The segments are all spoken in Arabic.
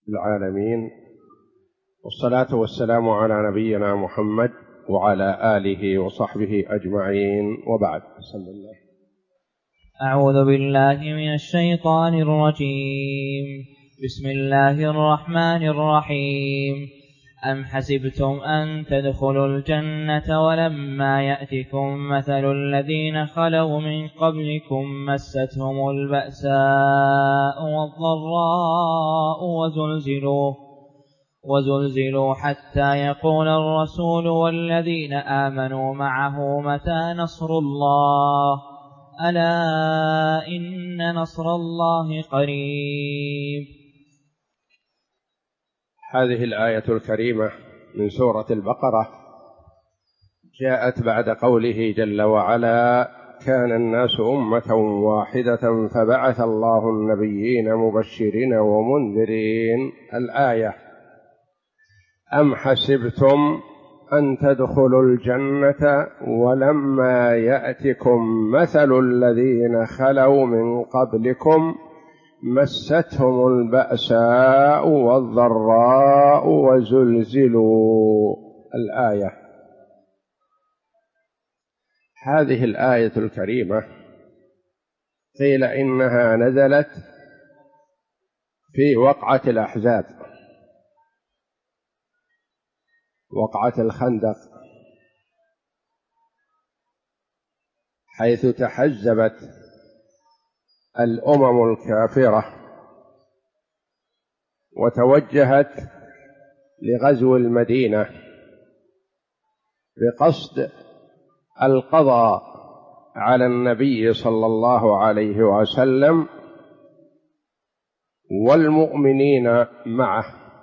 العالمين، والصلاة والسلام على نبينا محمد وعلى آله وصحبه أجمعين، وبعد. بسم الله. أعوذ بالله من الشيطان الرجيم. بسم الله الرحمن الرحيم. أم حسبتم أن تدخلوا الجنة ولما يأتكم مثل الذين خلوا من قبلكم مستهم البأساء والضراء وزلزلوا حتى يقول الرسول والذين آمنوا معه متى نصر الله ألا إن نصر الله قريب. هذه الآية الكريمة من سورة البقرة جاءت بعد قوله جل وعلا: كان الناس أمة واحدة فبعث الله النبيين مبشرين ومنذرين. الآية: أم حسبتم أن تدخلوا الجنة ولما يأتكم مثل الذين خلوا من قبلكم مستهم البأساء والضراء وزلزلوا. الآية. هذه الآية الكريمة قيل إنها نزلت في وقعة الأحزاب، وقعة الخندق، حيث تحزبت الأمم الكافرة وتوجهت لغزو المدينة بقصد القضاء على النبي صلى الله عليه وسلم والمؤمنين معه.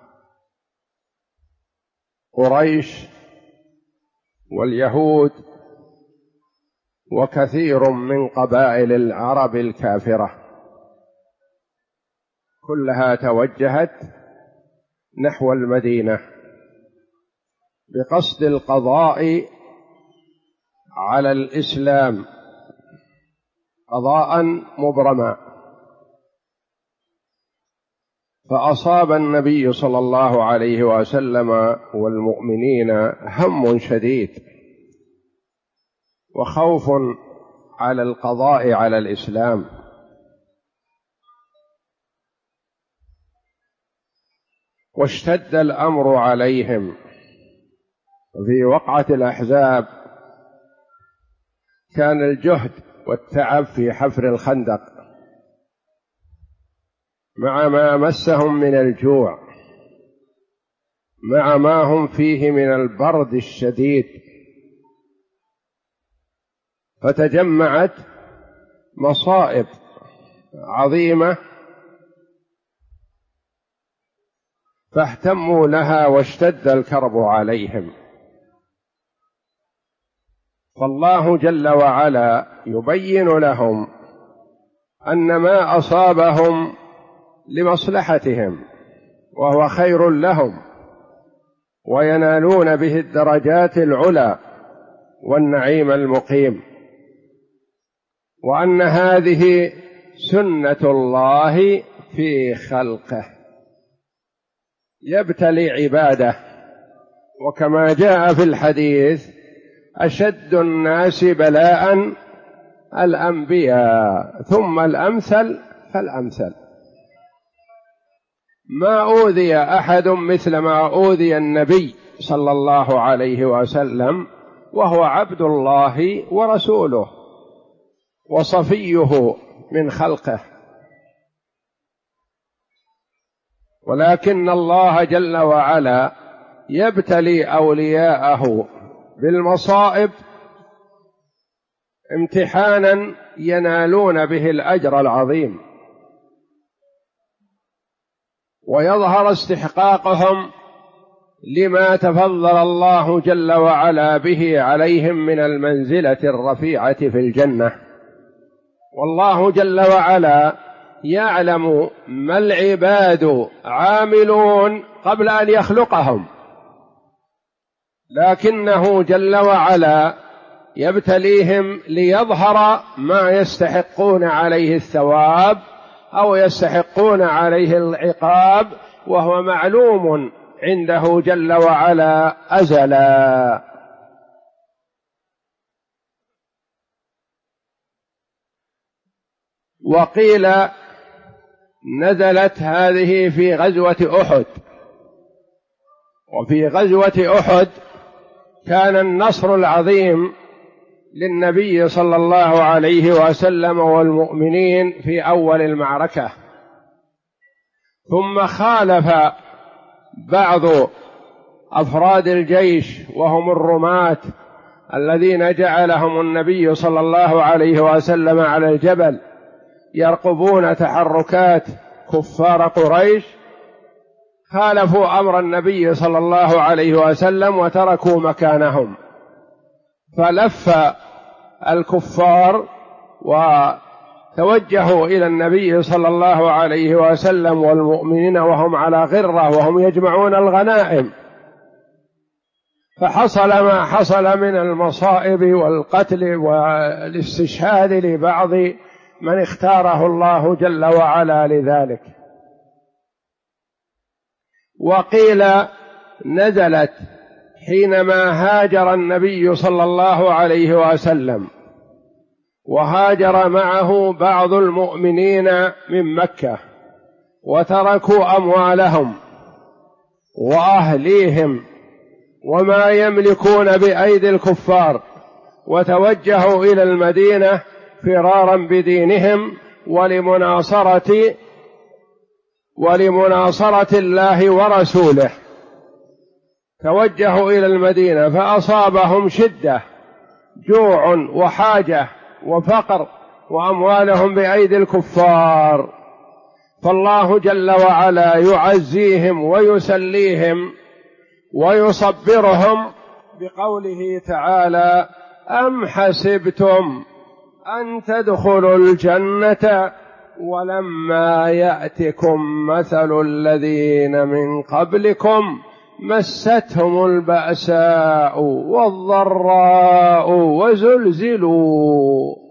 قريش واليهود وكثير من قبائل العرب الكافرة كلها توجهت نحو المدينة بقصد القضاء على الإسلام قضاء مبرما. فأصاب النبي صلى الله عليه وسلم والمؤمنين هم شديد وخوف على القضاء على الإسلام، واشتد الأمر عليهم. وفي وقعة الأحزاب كان الجهد والتعب في حفر الخندق مع ما مسهم من الجوع، مع ما هم فيه من البرد الشديد، فتجمعت مصائب عظيمة فاهتموا لها واشتد الكرب عليهم. فالله جل وعلا يبين لهم أن ما أصابهم لمصلحتهم وهو خير لهم، وينالون به الدرجات العلى والنعيم المقيم، وأن هذه سنة الله في خلقه يبتلي عباده. وكما جاء في الحديث: أشد الناس بلاء الأنبياء ثم الأمثل فالأمثل. ما أوذي أحد مثل ما أوذي النبي صلى الله عليه وسلم، وهو عبد الله ورسوله وصفيه من خلقه. ولكن الله جل وعلا يبتلي أولياءه بالمصائب امتحانا ينالون به الأجر العظيم، ويظهر استحقاقهم لما تفضل الله جل وعلا به عليهم من المنزلة الرفيعة في الجنة. والله جل وعلا يعلم ما العباد عاملون قبل أن يخلقهم، لكنه جل وعلا يبتليهم ليظهر ما يستحقون عليه الثواب أو يستحقون عليه العقاب وهو معلوم عنده جل وعلا أزلا. وقيل نزلت هذه في غزوة أحد، وفي غزوة أحد كان النصر العظيم للنبي صلى الله عليه وسلم والمؤمنين في أول المعركة، ثم خالف بعض أفراد الجيش وهم الرماة الذين جعلهم النبي صلى الله عليه وسلم على الجبل يرقبون تحركات كفار قريش، خالفوا أمر النبي صلى الله عليه وسلم وتركوا مكانهم، فلف الكفار وتوجهوا إلى النبي صلى الله عليه وسلم والمؤمنين وهم على غرة وهم يجمعون الغنائم، فحصل ما حصل من المصائب والقتل والاستشهاد لبعض من اختاره الله جل وعلا لذلك. وقيل نزلت حينما هاجر النبي صلى الله عليه وسلم وهاجر معه بعض المؤمنين من مكة وتركوا أموالهم وأهليهم وما يملكون بأيدي الكفار وتوجهوا إلى المدينة فرارا بدينهم ولمناصرة الله ورسوله، توجهوا إلى المدينة فأصابهم شدة، جوع وحاجة وفقر وأموالهم بأيدي الكفار، فالله جل وعلا يعزيهم ويسليهم ويصبرهم بقوله تعالى: أم حسبتم أن تدخلوا الجنة ولما يأتكم مثل الذين من قبلكم مستهم البأساء والضراء وزلزلوا.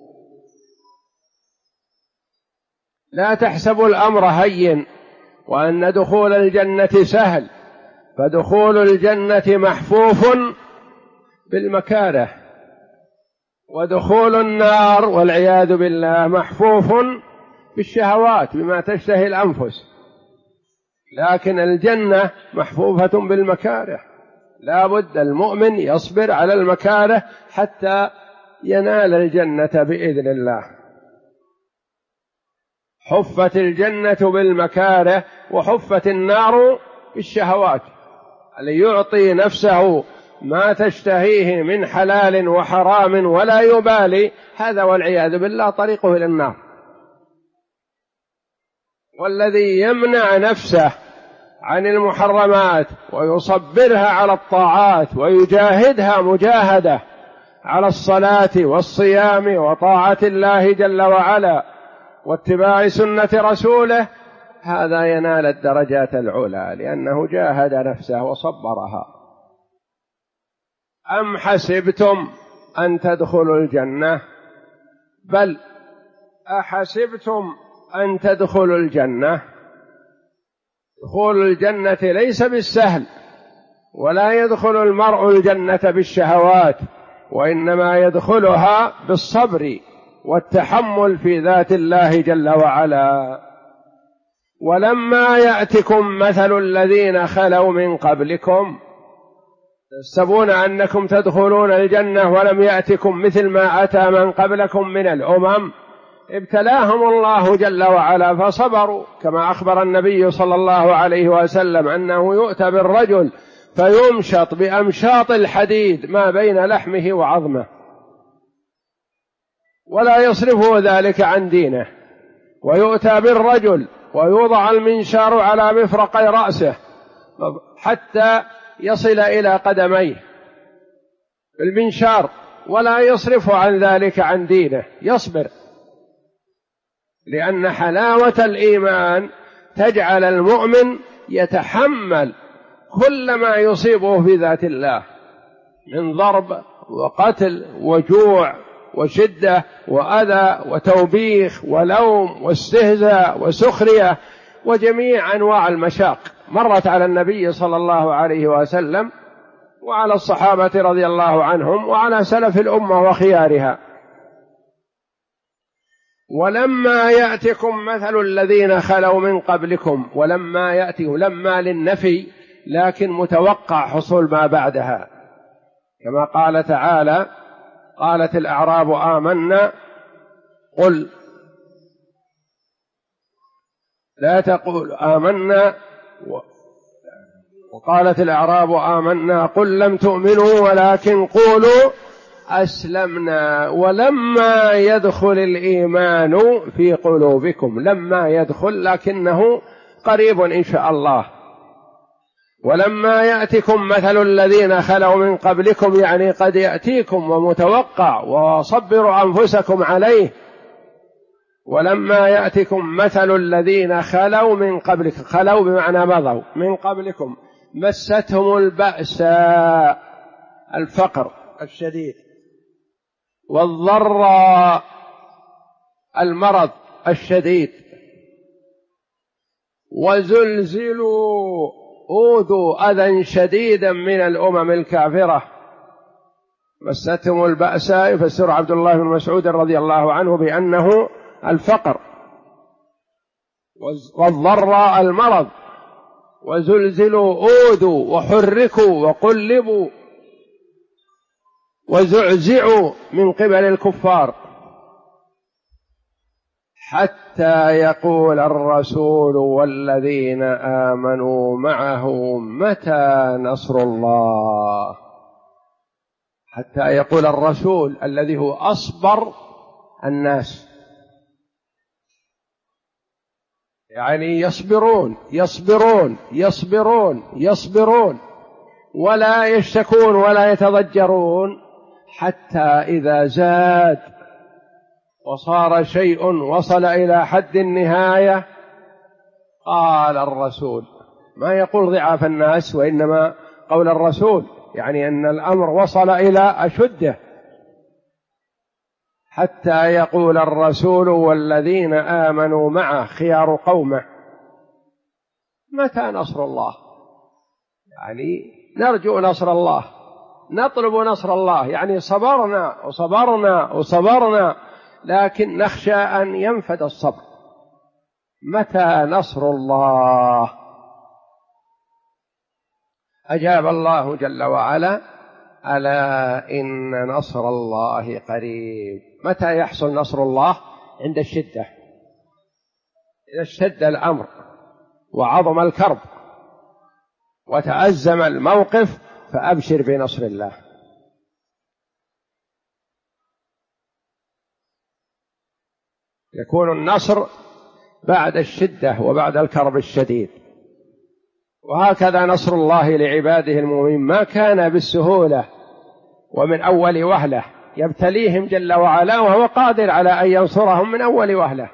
لا تحسبوا الأمر هين وأن دخول الجنة سهل، فدخول الجنة محفوف بالمكاره، ودخول النار والعياذ بالله محفوف بالشهوات بما تشتهي الأنفس، لكن الجنة محفوفة بالمكاره، لا بد المؤمن يصبر على المكاره حتى ينال الجنة بإذن الله. حفت الجنة بالمكاره وحفت النار بالشهوات، اللي يعطي نفسه ما تشتهيه من حلال وحرام ولا يبالي، هذا والعياذ بالله طريقه إلى النار. والذي يمنع نفسه عن المحرمات ويصبرها على الطاعات ويجاهدها مجاهدة على الصلاة والصيام وطاعة الله جل وعلا واتباع سنة رسوله، هذا ينال الدرجات العلى لأنه جاهد نفسه وصبرها. أم حسبتم أن تدخلوا الجنة، بل أحسبتم أن تدخلوا الجنة. دخول الجنة ليس بالسهل، ولا يدخل المرء الجنة بالشهوات، وإنما يدخلها بالصبر والتحمل في ذات الله جل وعلا. ولما يأتكم مثل الذين خلوا من قبلكم، تحسبون أنكم تدخلون الجنة ولم يأتكم مثل ما أتى من قبلكم من الأمم، ابتلاهم الله جل وعلا فصبروا، كما أخبر النبي صلى الله عليه وسلم أنه يؤتى بالرجل فيمشط بأمشاط الحديد ما بين لحمه وعظمه ولا يصرفه ذلك عن دينه، ويؤتى بالرجل ويوضع المنشار على مفرقي رأسه حتى يصل إلى قدميه بالمنشار ولا يصرفه عن ذلك عن دينه، يصبر، لأن حلاوة الإيمان تجعل المؤمن يتحمل كل ما يصيبه في ذات الله من ضرب وقتل وجوع وشدة وأذى وتوبيخ ولوم واستهزاء وسخرية وجميع أنواع المشاق مرت على النبي صلى الله عليه وسلم وعلى الصحابة رضي الله عنهم وعلى سلف الأمة وخيارها. ولما يأتكم مثل الذين خلوا من قبلكم، ولما يأتكم لما للنفي لكن متوقع حصول ما بعدها، كما قال تعالى: قالت الأعراب آمنا قل لا تقول آمنا، وقالت الأعراب آمنا قل لم تؤمنوا ولكن قولوا أسلمنا ولما يدخل الإيمان في قلوبكم. لما يدخل لكنه قريب إن شاء الله. ولما يأتكم مثل الذين خلوا من قبلكم، يعني قد يأتيكم ومتوقع، وصبروا أنفسكم عليه. ولما يأتكم مثل الذين خلوا من قبلكم، خلوا بمعنى مضوا من قبلكم، مستهم البأساء الفقر الشديد، والضراء المرض الشديد، وزلزلوا أوذوا أذى شديدا من الأمم الكافرة. مستهم البأساء يفسر عبد الله بن مسعود رضي الله عنه بأنه الفقر، والضراء المرض، وزلزلوا أوذوا وحركوا وقلبوا وزعزعوا من قبل الكفار، حتى يقول الرسول والذين آمنوا معه متى نصر الله. حتى يقول الرسول الذي هو أصبر الناس، يعني يصبرون يصبرون يصبرون يصبرون ولا يشتكون ولا يتضجرون، حتى إذا زاد وصار شيء وصل إلى حد النهاية قال الرسول، ما يقول ضعاف الناس وإنما قول الرسول، يعني أن الأمر وصل إلى أشده. حتى يقول الرسول والذين آمنوا معه خيار قومه متى نصر الله، يعني نرجو نصر الله، نطلب نصر الله، يعني صبرنا وصبرنا وصبرنا لكن نخشى أن ينفد الصبر. متى نصر الله؟ أجاب الله جل وعلا: ألا إن نصر الله قريب. متى يحصل نصر الله؟ عند الشدة، إذا اشتد الأمر وعظم الكرب وتأزم الموقف فأبشر بنصر الله. يكون النصر بعد الشدة وبعد الكرب الشديد. وهكذا نصر الله لعباده المؤمنين ما كان بالسهولة ومن أول وهلة، يبتليهم جل وعلا وهو قادر على أن ينصرهم من أول وهلة.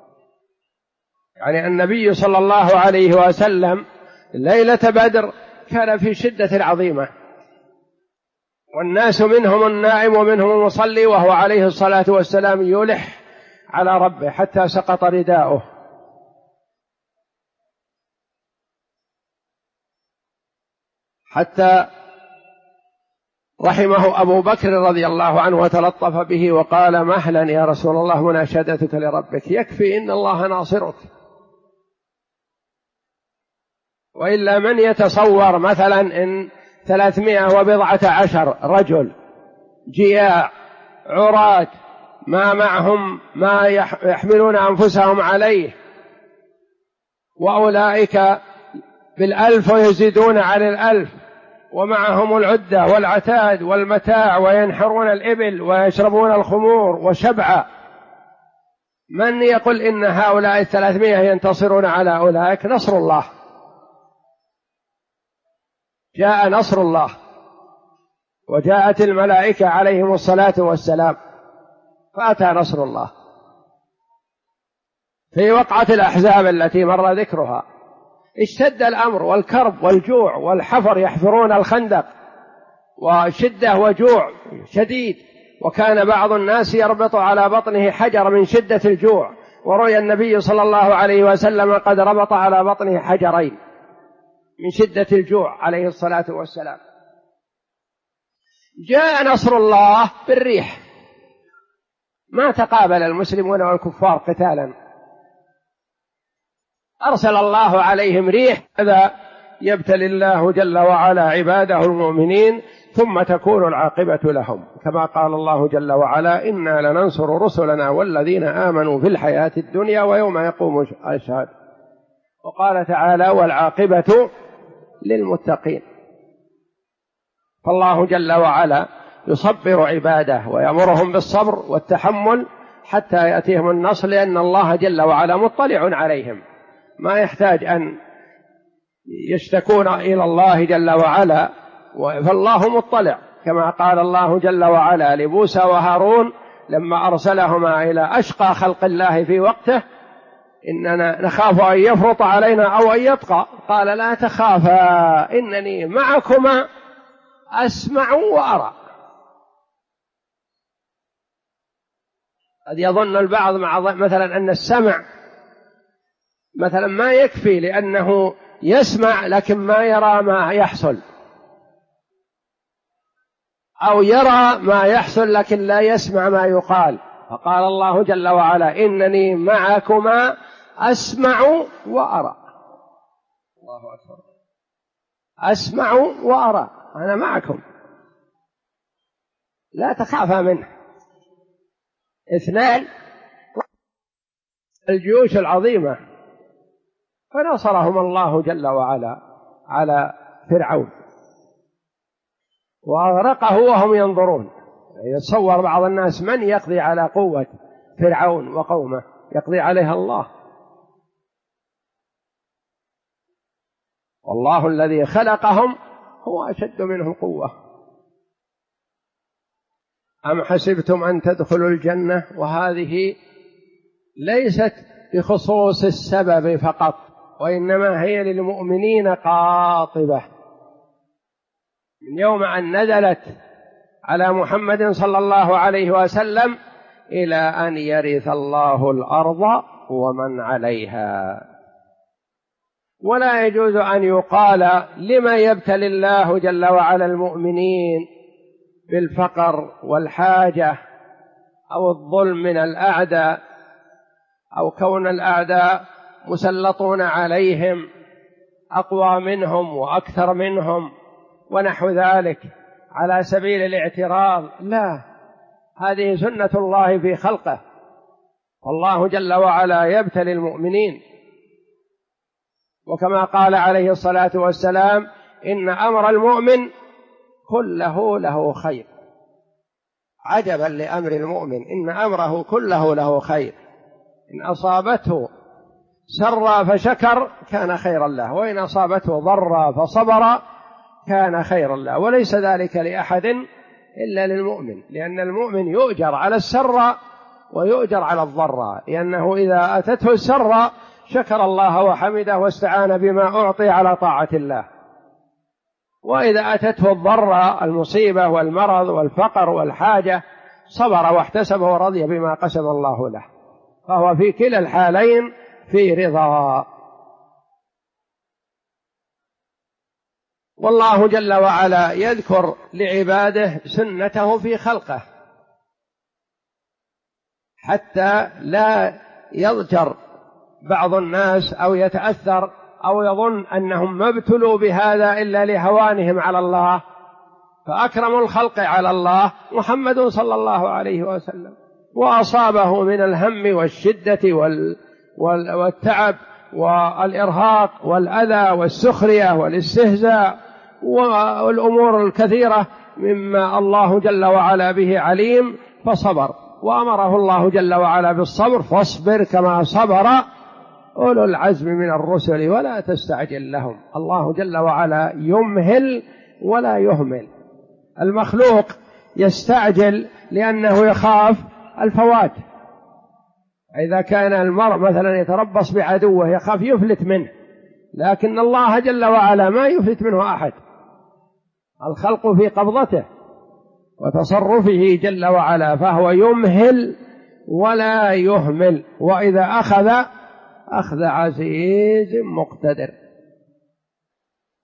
يعني النبي صلى الله عليه وسلم ليلة بدر كان في شدة عظيمة، والناس منهم النائم ومنهم المصلي، وهو عليه الصلاة والسلام يلح على ربه حتى سقط رداؤه. حتى رحمه أبو بكر رضي الله عنه وتلطف به وقال: مهلا يا رسول الله مناشدتك لربك، يكفي إن الله ناصرك. وإلا من يتصور مثلا إن 310 رجل جياع عراة ما معهم ما يحملون أنفسهم عليه، وأولئك بالألف ويزيدون على الألف، ومعهم العدة والعتاد والمتاع، وينحرون الإبل ويشربون الخمور وشبعا، من يقول إن هؤلاء 300 ينتصرون على أولئك؟ نصر الله، جاء نصر الله، وجاءت الملائكة عليهم الصلاة والسلام، فأتى نصر الله. في وقعة الأحزاب التي مر ذكرها اشتد الأمر والكرب والجوع والحفر، يحفرون الخندق، وشدة وجوع شديد، وكان بعض الناس يربط على بطنه حجر من شدة الجوع، ورؤي النبي صلى الله عليه وسلم قد ربط على بطنه حجرين من شدة الجوع عليه الصلاة والسلام. جاء نصر الله بالريح، ما تقابل المسلمون والكفار قتالا، أرسل الله عليهم ريح. هذا يبتلي الله جل وعلا عباده المؤمنين ثم تكون العاقبة لهم، كما قال الله جل وعلا: إنا لننصر رسلنا والذين آمنوا في الحياة الدنيا ويوم يقوم الأشهاد. وقال تعالى: والعاقبة للمتقين. فالله جل وعلا يصبر عباده ويأمرهم بالصبر والتحمل حتى يأتيهم النصر، لأن الله جل وعلا مطلع عليهم، ما يحتاج أن يشتكون إلى الله جل وعلا، فالله مطلع، كما قال الله جل وعلا لموسى وهارون لما أرسلهما إلى أشقى خلق الله في وقته: إننا نخاف أن يفرط علينا أو أن يطغى، قال: لا تخافا إنني معكما أسمع وأرى. قد يظن البعض مثلا أن السمع مثلا ما يكفي، لأنه يسمع لكن ما يرى ما يحصل، أو يرى ما يحصل لكن لا يسمع ما يقال. فقال الله جل وعلا: إنني معكما أسمع وأرى. الله أكبر، أسمع وأرى، أنا معكم، لا تخافا منه. اثنان، الجيوش العظيمة، فنصرهم الله جل وعلا على فرعون وأغرقه وهم ينظرون. يتصور بعض الناس من يقضي على قوة فرعون وقومه؟ يقضي عليها الله. والله الذي خلقهم هو أشد منهم قوة. أم حسبتم أن تدخلوا الجنة، وهذه ليست بخصوص السبب فقط، وإنما هي للمؤمنين قاطبة، من يوم أن نزلت على محمد صلى الله عليه وسلم إلى أن يرث الله الأرض ومن عليها. ولا يجوز أن يقال لما يبتلي الله جل وعلا المؤمنين بالفقر والحاجة أو الظلم من الأعداء، أو كون الأعداء مسلطون عليهم أقوى منهم وأكثر منهم ونحو ذلك على سبيل الاعتراض. لا، هذه سنة الله في خلقه، والله جل وعلا يبتلي المؤمنين. وكما قال عليه الصلاة والسلام: إن أمر المؤمن كله له خير. عجبا لأمر المؤمن، إن أمره كله له خير، إن أصابته سرا فشكر كان خيرا له، وإن أصابته ضرا فصبر كان خيرا له، وليس ذلك لأحد إلا للمؤمن، لأن المؤمن يؤجر على السر ويؤجر على الضر، لأنه إذا أتته السر شكر الله وحمده واستعان بما أعطي على طاعة الله، وإذا أتته الضر المصيبة والمرض والفقر والحاجة صبر واحتسب ورضي بما قسم الله له، فهو في كلا الحالين في رضا. والله جل وعلا يذكر لعباده سنته في خلقه حتى لا يضجر بعض الناس أو يتأثر أو يظن أنهم ما ابتلوا بهذا إلا لهوانهم على الله. فأكرم الخلق على الله محمد صلى الله عليه وسلم، وأصابه من الهم والشدة والتعب والإرهاق والأذى والسخرية والاستهزاء والأمور الكثيرة مما الله جل وعلا به عليم، فصبر، وأمره الله جل وعلا بالصبر: فاصبر كما صبر أولو العزم من الرسل ولا تستعجل لهم. الله جل وعلا يمهل ولا يهمل. المخلوق يستعجل لأنه يخاف الفوات. إذا كان المرء مثلا يتربص بعدوه يخاف يفلت منه، لكن الله جل وعلا ما يفلت منه أحد، الخلق في قبضته وتصرفه جل وعلا، فهو يمهل ولا يهمل، وإذا أخذ عزيز مقتدر.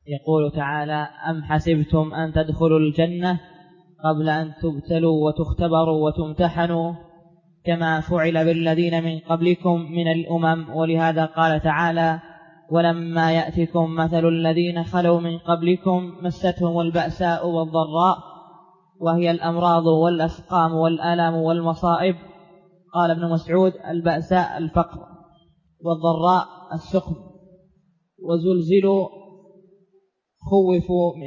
يقول تعالى: أم حسبتم أن تدخلوا الجنة قبل أن تبتلوا وتختبروا وتمتحنوا كما فعل بالذين من قبلكم من الأمم. ولهذا قال تعالى: ولما يأتكم مثل الذين خلوا من قبلكم مستهم البأساء والضراء، وهي الأمراض والأسقام والآلام والمصائب. قال ابن مسعود: البأساء الفقر، والضراء السقم، وزلزلوا خوفوا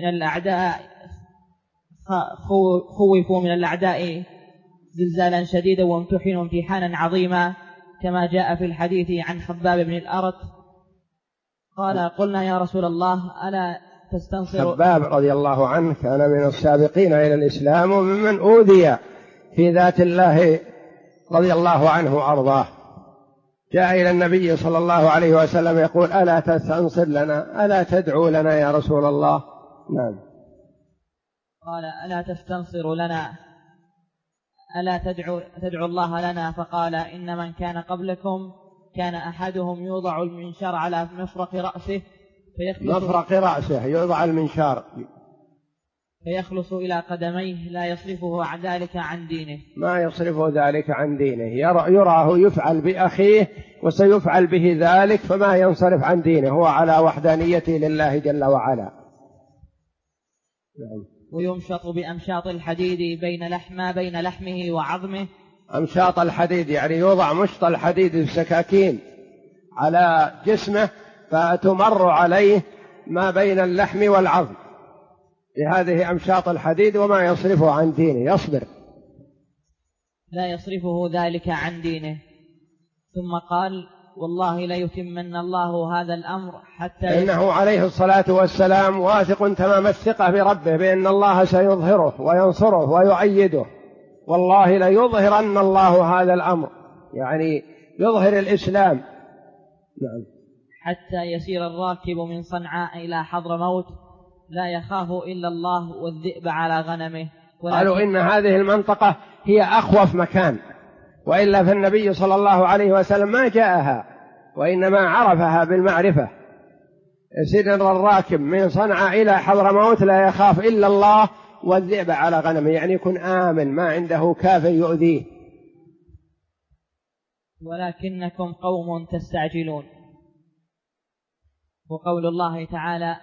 من الأعداء زلزالا شديدا وامتحنوا امتحانا عظيما، كما جاء في الحديث عن خباب بن الأرت قال: قلنا يا رسول الله ألا تستنصر. خباب رضي الله عنه كان من السابقين إلى الإسلام وممن أوذي في ذات الله رضي الله عنه وأرضاه، جاء إلى النبي صلى الله عليه وسلم يقول: ألا تستنصر لنا، ألا تدعو لنا يا رسول الله؟ نعم. قال: ألا تستنصر لنا، ألا تدعو الله لنا؟ فقال: إن من كان قبلكم كان أحدهم يوضع المنشار على مفرق رأسه يوضع المنشار فيخلص إلى قدميه لا يصرفه ذلك عن دينه، ما يصرفه ذلك عن دينه، يراه يفعل بأخيه وسيفعل به ذلك فما ينصرف عن دينه، هو على وحدانيته لله جل وعلا. ويمشط بأمشاط الحديد بين لحمه وعظمه. أمشاط الحديد يعني يوضع مشط الحديد السكاكين على جسمه فتمر عليه ما بين اللحم والعظم، لهذه أمشاط الحديد وما يصرفه عن دينه، يصبر لا يصرفه ذلك عن دينه. ثم قال: والله ليتمن الله هذا الأمر حتى إنه عليه الصلاة والسلام واثق تمام الثقة بربه بأن الله سيظهره وينصره ويؤيده، والله ليظهرن الله هذا الأمر، يعني يظهر الإسلام. نعم. حتى يسير الراكب من صنعاء إلى حضرموت لا يخاف إلا الله والذئب على غنمه. قالوا إن هذه المنطقة هي أخوف مكان، وإلا فالنبي صلى الله عليه وسلم ما جاءها وإنما عرفها بالمعرفة. يسير الراكب من صنعاء إلى حضرموت لا يخاف إلا الله والذئب على غنمه، يعني يكون آمن ما عنده كافر يؤذيه. ولكنكم قوم تستعجلون. وقول الله تعالى: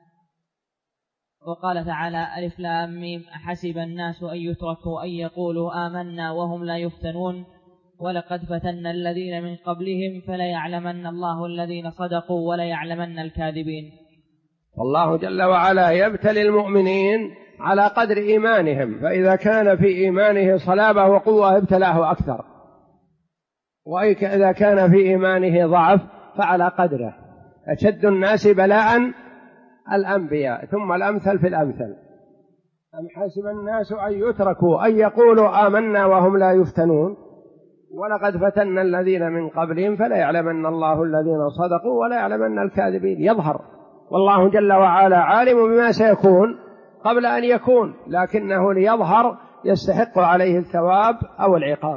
وقال تعالى: ألف لام ميم أحسب الناس أن يتركوا أن يقولوا آمنا وهم لا يفتنون ولقد فتنا الذين من قبلهم فليعلمن الله الذين صدقوا وليعلمن الكاذبين. والله جل وعلا يبتلي المؤمنين على قدر إيمانهم، فإذا كان في إيمانه صلابة وقوة ابتلاه أكثر، وإذا كان في إيمانه ضعف فعلى قدره. أشد الناس بلاء الأنبياء ثم الأمثل في الأمثل. أم حسب الناس أن يتركوا أن يقولوا آمنا وهم لا يفتنون ولقد فتنا الذين من قبلهم فليعلمن الله الذين صدقوا وليعلمن الكاذبين. يظهر، والله جل وعلا عالم بما سيكون قبل أن يكون، لكنه ليظهر يستحق عليه الثواب أو العقاب.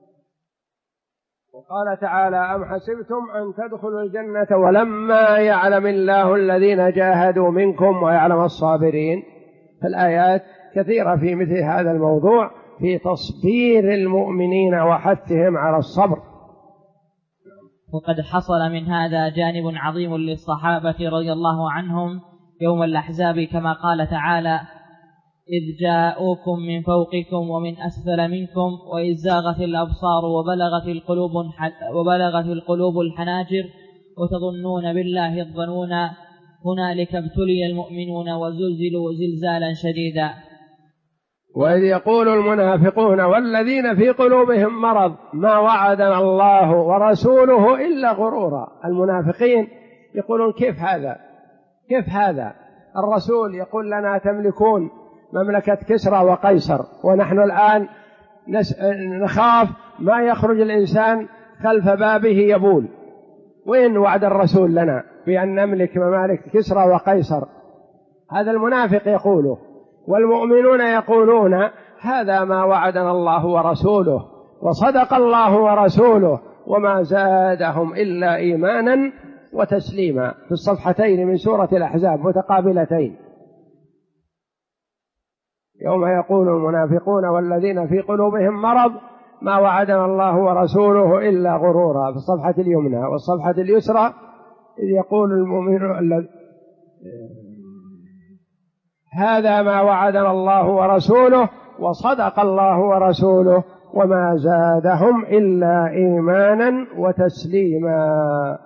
وقال تعالى: أم حسبتم أن تدخلوا الجنة ولما يعلم الله الذين جاهدوا منكم ويعلم الصابرين. فالآيات كثيرة في مثل هذا الموضوع في تصبير المؤمنين وحثهم على الصبر. وقد حصل من هذا جانب عظيم للصحابة رضي الله عنهم يوم الأحزاب، كما قال تعالى: إذ جاءوكم من فوقكم ومن أسفل منكم وإذ زاغت الأبصار وبلغت القلوب الحناجر وتظنون بالله الظنون هنالك ابتلي المؤمنون وزلزلوا زلزالا شديدا. وإذ يقول المنافقون والذين في قلوبهم مرض ما وعدنا الله ورسوله إلا غرورا. المنافقين يقولون كيف هذا الرسول يقول لنا تملكون مملكة كسرى وقيصر، ونحن الآن نخاف ما يخرج الإنسان خلف بابه يبول. وين وعد الرسول لنا بأن نملك ممالك كسرى وقيصر؟ هذا المنافق يقوله، والمؤمنون يقولون هذا ما وعدنا الله ورسوله وصدق الله ورسوله وما زادهم إلا إيمانا وتسليما في الصفحتين من سورة الأحزاب متقابلتين. يوم يقول المنافقون والذين في قلوبهم مرض ما وعدنا الله ورسوله إلا غرورا في الصفحة اليمنى، والصفحة اليسرى إذ يقول المؤمنون هذا ما وعدنا الله ورسوله وصدق الله ورسوله وما زادهم إلا إيمانا وتسليما.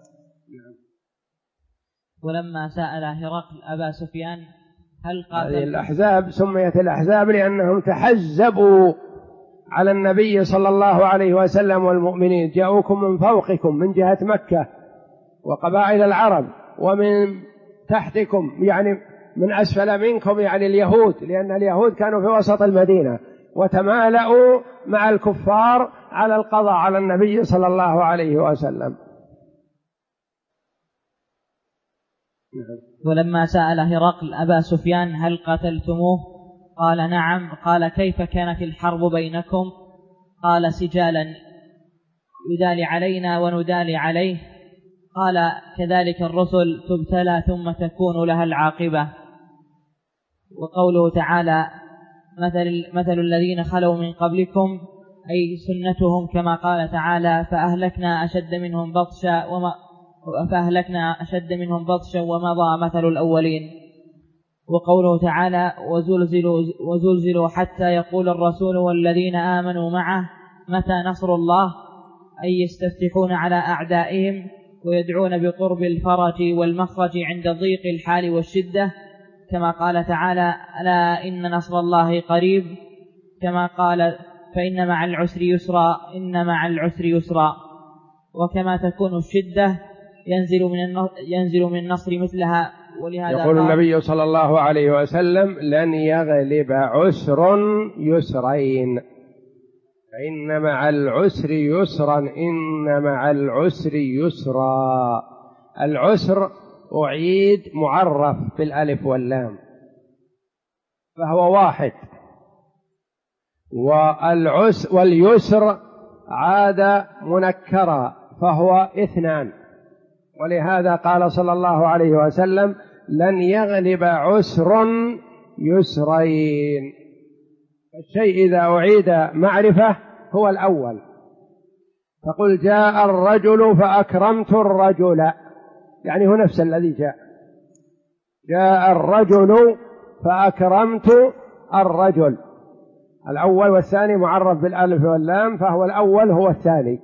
ولما سأل هرقل أبا سفيان هل هذه الأحزاب سميت الأحزاب لأنهم تحزبوا على النبي صلى الله عليه وسلم والمؤمنين، جاءوكم من فوقكم من جهة مكة وقبائل العرب، ومن تحتكم يعني من أسفل منكم يعني اليهود، لأن اليهود كانوا في وسط المدينة وتمالأوا مع الكفار على القضاء على النبي صلى الله عليه وسلم. ولما سأل هرقل أبا سفيان هل قتلتموه قال نعم. قال كيف كانت الحرب بينكم؟ قال سجالا يدالي علينا وندالي عليه. قال كذلك الرسل تبتلى ثم تكون لها العاقبة. وقوله تعالى مثل الذين خلوا من قبلكم أي سنتهم، كما قال تعالى فأهلكنا أشد منهم بطشا ومضى مثل الأولين. وقوله تعالى وزلزلوا حتى يقول الرسول والذين آمنوا معه متى نصر الله، أي يستفتحون على أعدائهم ويدعون بقرب الفرج والمخرج عند ضيق الحال والشدة، كما قال تعالى ألا إن نصر الله قريب، كما قال فإن مع العسر يسرا إن مع العسر يسرا. وكما تكون الشدة ينزل من النصر مثلها. ولهذا يقول النبي صلى الله عليه وسلم لن يغلب عسر يسرين، فإن مع العسر يسرا إن مع العسر يسرا. العسر أعيد معرف بالألف واللام فهو واحد، واليسر عاد منكرا فهو اثنان. ولهذا قال صلى الله عليه وسلم لن يغلب عسر يسرين. الشيء إذا أعيد معرفة هو الأول، فقل جاء الرجل فأكرمت الرجل، يعني هو نفس الذي جاء الرجل فأكرمت الرجل. الأول والثاني معرف بالألف واللام فهو الأول هو الثاني.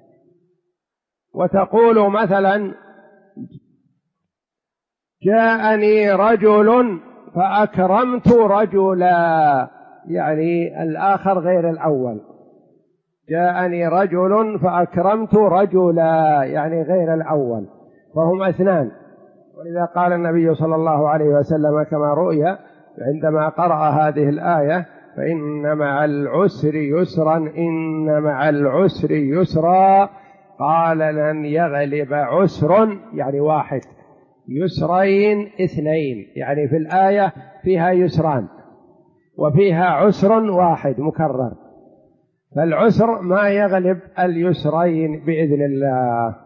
وتقول مثلا جاءني رجل فأكرمت رجلا، يعني الآخر غير الأول. جاءني رجل فأكرمت رجلا يعني غير الأول، فهم اثنان. ولذا قال النبي صلى الله عليه وسلم كما رؤي عندما قرأ هذه الآية فإن مع العسر يسرا إن مع العسر يسرا، قال لن يغلب عسر يعني واحد يسرين اثنين، يعني في الآية فيها يسران وفيها عسر واحد مكرر، فالعسر ما يغلب اليسرين بإذن الله.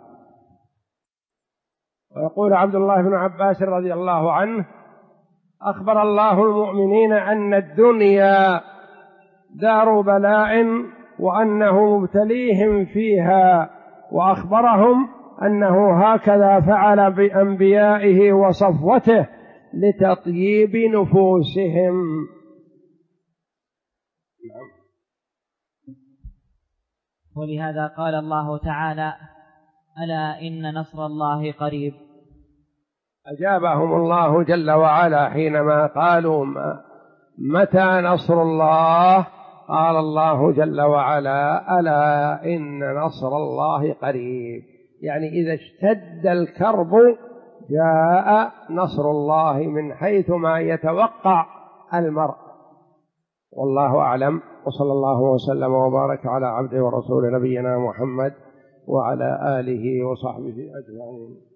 ويقول عبد الله بن عباس رضي الله عنه أخبر الله المؤمنين أن الدنيا دار بلاء وأنه مبتليهم فيها، وأخبرهم أنه هكذا فعل بأنبيائه وصفوته لتطييب نفوسهم. ولهذا قال الله تعالى ألا إن نصر الله قريب. أجابهم الله جل وعلا حينما قالوا متى نصر الله، قال الله جل وعلا ألا إن نصر الله قريب، يعني إذا اشتد الكرب جاء نصر الله من حيث ما يتوقع المرء. والله أعلم، وصلى الله وسلم وبارك على عبده ورسول نبينا محمد وعلى آله وصحبه أجمعين.